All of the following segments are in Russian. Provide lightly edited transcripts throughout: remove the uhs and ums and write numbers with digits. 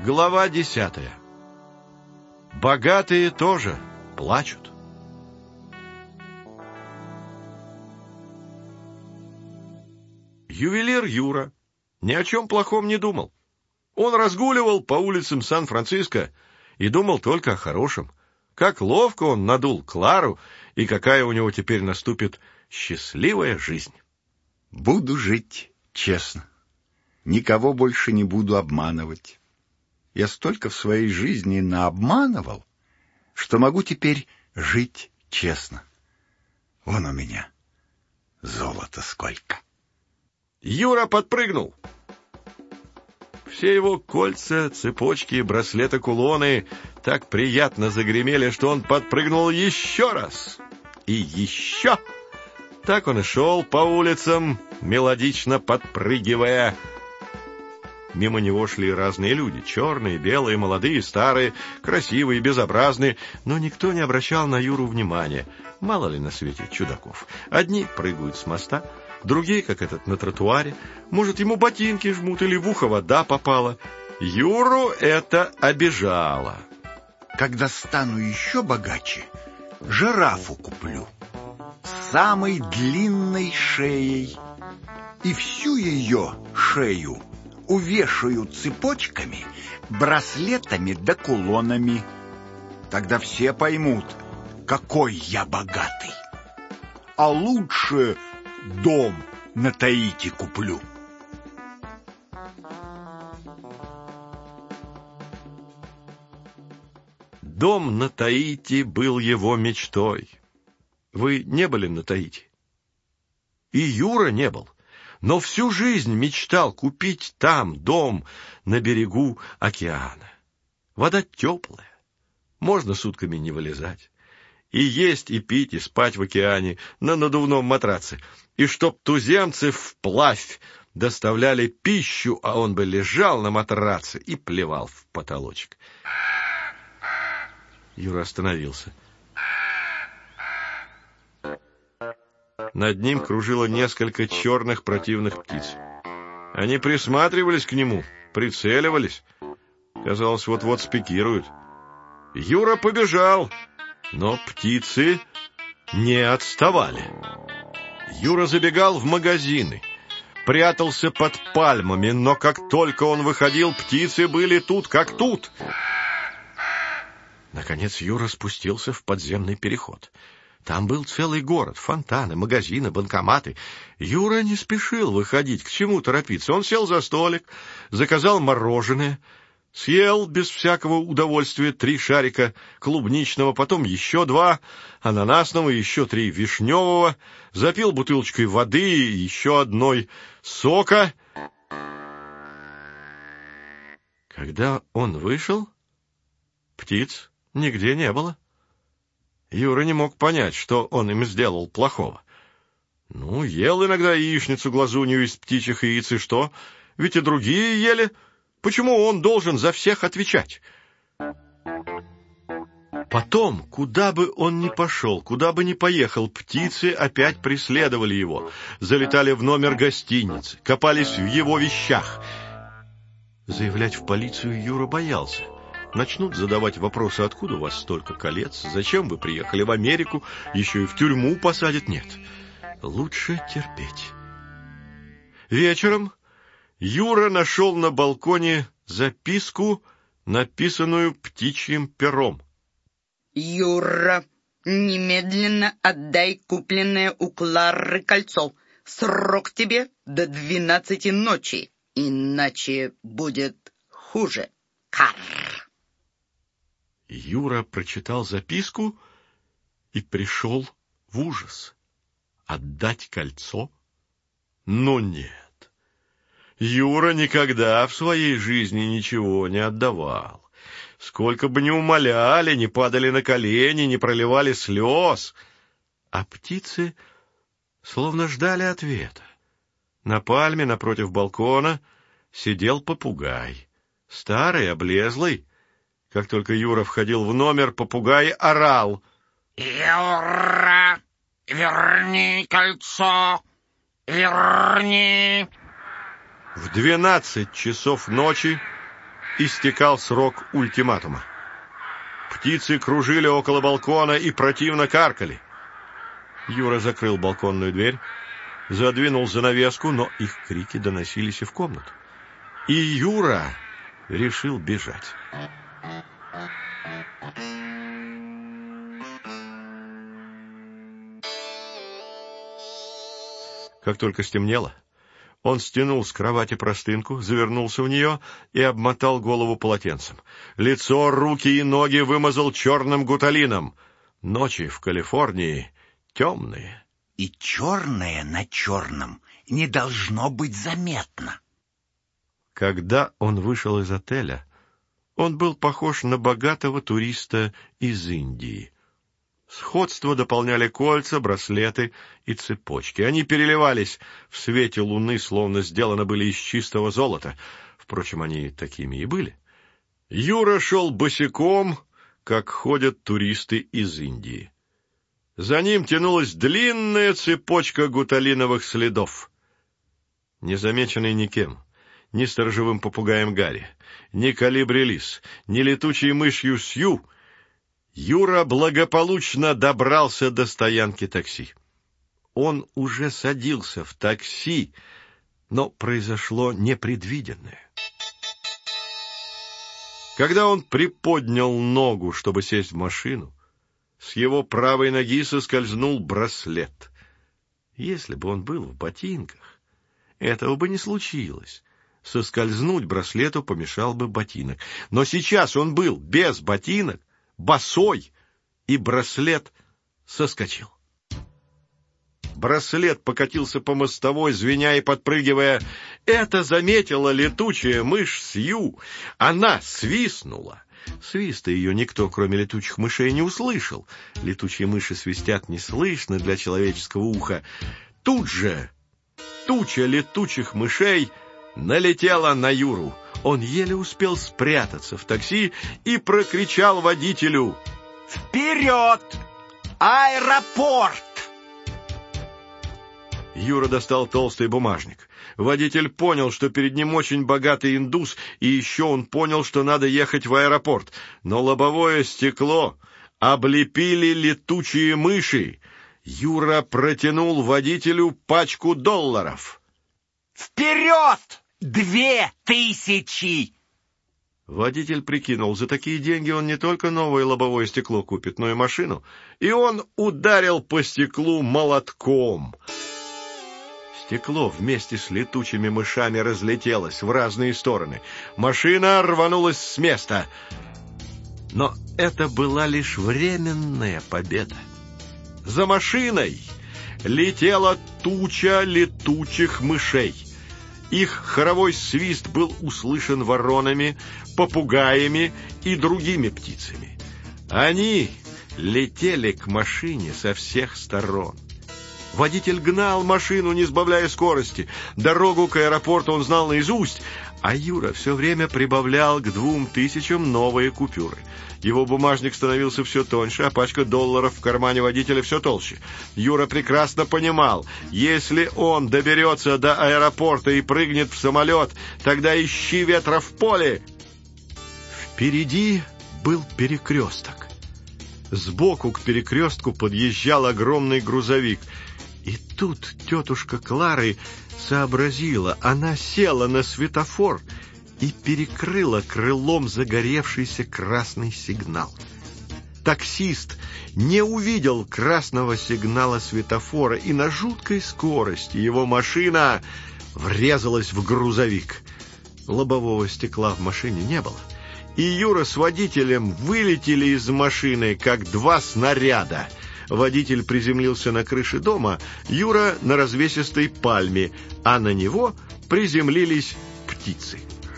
Глава 10. Богатые тоже плачут. Ювелир Юра ни о чем плохом не думал. Он разгуливал по улицам Сан-Франциско и думал только о хорошем. Как ловко он надул Клару, и какая у него теперь наступит счастливая жизнь. Буду жить честно. Никого больше не буду обманывать. Я столько в своей жизни наобманывал, что могу теперь жить честно. Вон у меня золота сколько. Юра подпрыгнул. Все его кольца, цепочки, браслеты, кулоны так приятно загремели, что он подпрыгнул еще раз. И еще. Так он и шел по улицам, мелодично подпрыгивая. Мимо него шли разные люди, черные, белые, молодые, старые, красивые, безобразные, но никто не обращал на Юру внимания. Мало ли на свете чудаков. Одни прыгают с моста, другие, как этот, на тротуаре. Может, ему ботинки жмут или в ухо вода попала. Юру это обижало. Когда стану еще богаче, жирафу куплю с самой длинной шеей, и всю ее шею увешаю цепочками, браслетами да кулонами. Тогда все поймут, какой я богатый. А лучше дом на Таити куплю. Дом на Таити был его мечтой. Вы не были на Таити? И Юра не был. Но всю жизнь мечтал купить там дом на берегу океана. Вода теплая, можно сутками не вылезать. И есть, и пить, и спать в океане на надувном матраце. И чтоб туземцы вплавь доставляли пищу, а он бы лежал на матраце и плевал в потолочек. Юра остановился. Над ним кружило несколько черных противных птиц. Они присматривались к нему, прицеливались. Казалось, вот-вот спикируют. Юра побежал, но птицы не отставали. Юра забегал в магазины, прятался под пальмами, но как только он выходил, птицы были тут как тут. Наконец Юра спустился в подземный переход. Там был целый город, фонтаны, магазины, банкоматы. Юра не спешил выходить, к чему торопиться. Он сел за столик, заказал мороженое, съел без всякого удовольствия 3 шарика клубничного, потом еще 2 ананасного, еще 3 вишневого, запил бутылочкой воды и еще одной сока. Когда он вышел, птиц нигде не было. Юра не мог понять, что он им сделал плохого. Ну, ел иногда яичницу глазунью из птичьих яиц, и что? Ведь и другие ели. Почему он должен за всех отвечать? Потом, куда бы он ни пошел, куда бы ни поехал, птицы опять преследовали его, залетали в номер гостиницы, копались в его вещах. Заявлять в полицию Юра боялся. Начнут задавать вопросы: откуда у вас столько колец, зачем вы приехали в Америку, еще и в тюрьму посадят. Нет, лучше терпеть. Вечером Юра нашел на балконе записку, написанную птичьим пером. Юра, немедленно отдай купленное у Клары кольцо. Срок тебе до 12 ночи, иначе будет хуже. Карр. Юра прочитал записку и пришел в ужас. Отдать кольцо? Ну нет. Юра никогда в своей жизни ничего не отдавал. Сколько бы ни умоляли, не падали на колени, не проливали слез. А птицы словно ждали ответа. На пальме напротив балкона сидел попугай. Старый, облезлый. Как только Юра входил в номер, попугай орал: «Юра, верни кольцо! Верни!» В 12 часов ночи истекал срок ультиматума. Птицы кружили около балкона и противно каркали. Юра закрыл балконную дверь, задвинул занавеску, но их крики доносились и в комнату. И Юра решил бежать. Как только стемнело, он стянул с кровати простынку, завернулся в нее и обмотал голову полотенцем. Лицо, руки и ноги вымазал черным гуталином. Ночи в Калифорнии темные. И черное на черном не должно быть заметно. Когда он вышел из отеля, он был похож на богатого туриста из Индии. Сходство дополняли кольца, браслеты и цепочки. Они переливались в свете луны, словно сделаны были из чистого золота. Впрочем, они такими и были. Юра шел босиком, как ходят туристы из Индии. За ним тянулась длинная цепочка гуталиновых следов. Незамеченный никем, ни сторожевым попугаем Гарри, ни колибри Лис, ни летучей мышью Сью, Юра благополучно добрался до стоянки такси. Он уже садился в такси, но произошло непредвиденное. Когда он приподнял ногу, чтобы сесть в машину, с его правой ноги соскользнул браслет. Если бы он был в ботинках, этого бы не случилось. Соскользнуть браслету помешал бы ботинок. Но сейчас он был без ботинок, босой, и браслет соскочил. Браслет покатился по мостовой, звеня и подпрыгивая. Это заметила летучая мышь Сью. Она свистнула. Свиста ее никто, кроме летучих мышей, не услышал. Летучие мыши свистят неслышно для человеческого уха. Тут же туча летучих мышей налетела на Юру. Он еле успел спрятаться в такси и прокричал водителю: «Вперед! Аэропорт!» Юра достал толстый бумажник. Водитель понял, что перед ним очень богатый индус, и еще он понял, что надо ехать в аэропорт. Но лобовое стекло облепили летучие мыши. Юра протянул водителю пачку долларов. «Вперед! 2000!» Водитель прикинул, за такие деньги он не только новое лобовое стекло купит, но и машину, и он ударил по стеклу молотком. Стекло вместе с летучими мышами разлетелось в разные стороны. Машина рванулась с места. Но это была лишь временная победа. За машиной летела туча летучих мышей. Их хоровой свист был услышан воронами, попугаями и другими птицами. Они летели к машине со всех сторон. Водитель гнал машину, не сбавляя скорости. Дорогу к аэропорту он знал наизусть, а Юра все время прибавлял к 2000 новые купюры. Его бумажник становился все тоньше, а пачка долларов в кармане водителя все толще. Юра прекрасно понимал, если он доберется до аэропорта и прыгнет в самолет, тогда ищи ветра в поле. Впереди был перекресток. Сбоку к перекрестку подъезжал огромный грузовик. И тут тетушка Клары сообразила, она села на светофор и перекрыла крылом загоревшийся красный сигнал. Таксист не увидел красного сигнала светофора, и на жуткой скорости его машина врезалась в грузовик. Лобового стекла в машине не было, и Юра с водителем вылетели из машины, как два снаряда. Водитель приземлился на крыше дома, Юра на развесистой пальме, а на него приземлились птицы.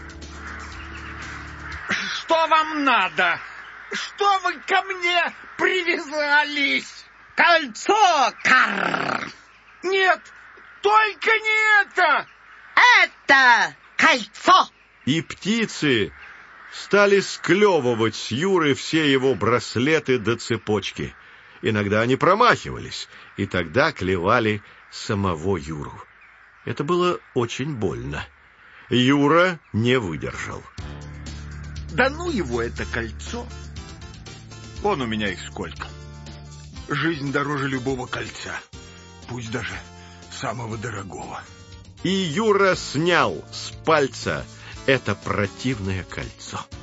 Что вам надо? Что вы ко мне привязались? Кольцо, карр! Нет, только не это! Это кольцо! И птицы стали склевывать с Юры все его браслеты до цепочки. Иногда они промахивались, и тогда клевали самого Юру. Это было очень больно. Юра не выдержал. Да ну его, это кольцо. Вон у меня их сколько. Жизнь дороже любого кольца, пусть даже самого дорогого. И Юра снял с пальца это противное кольцо.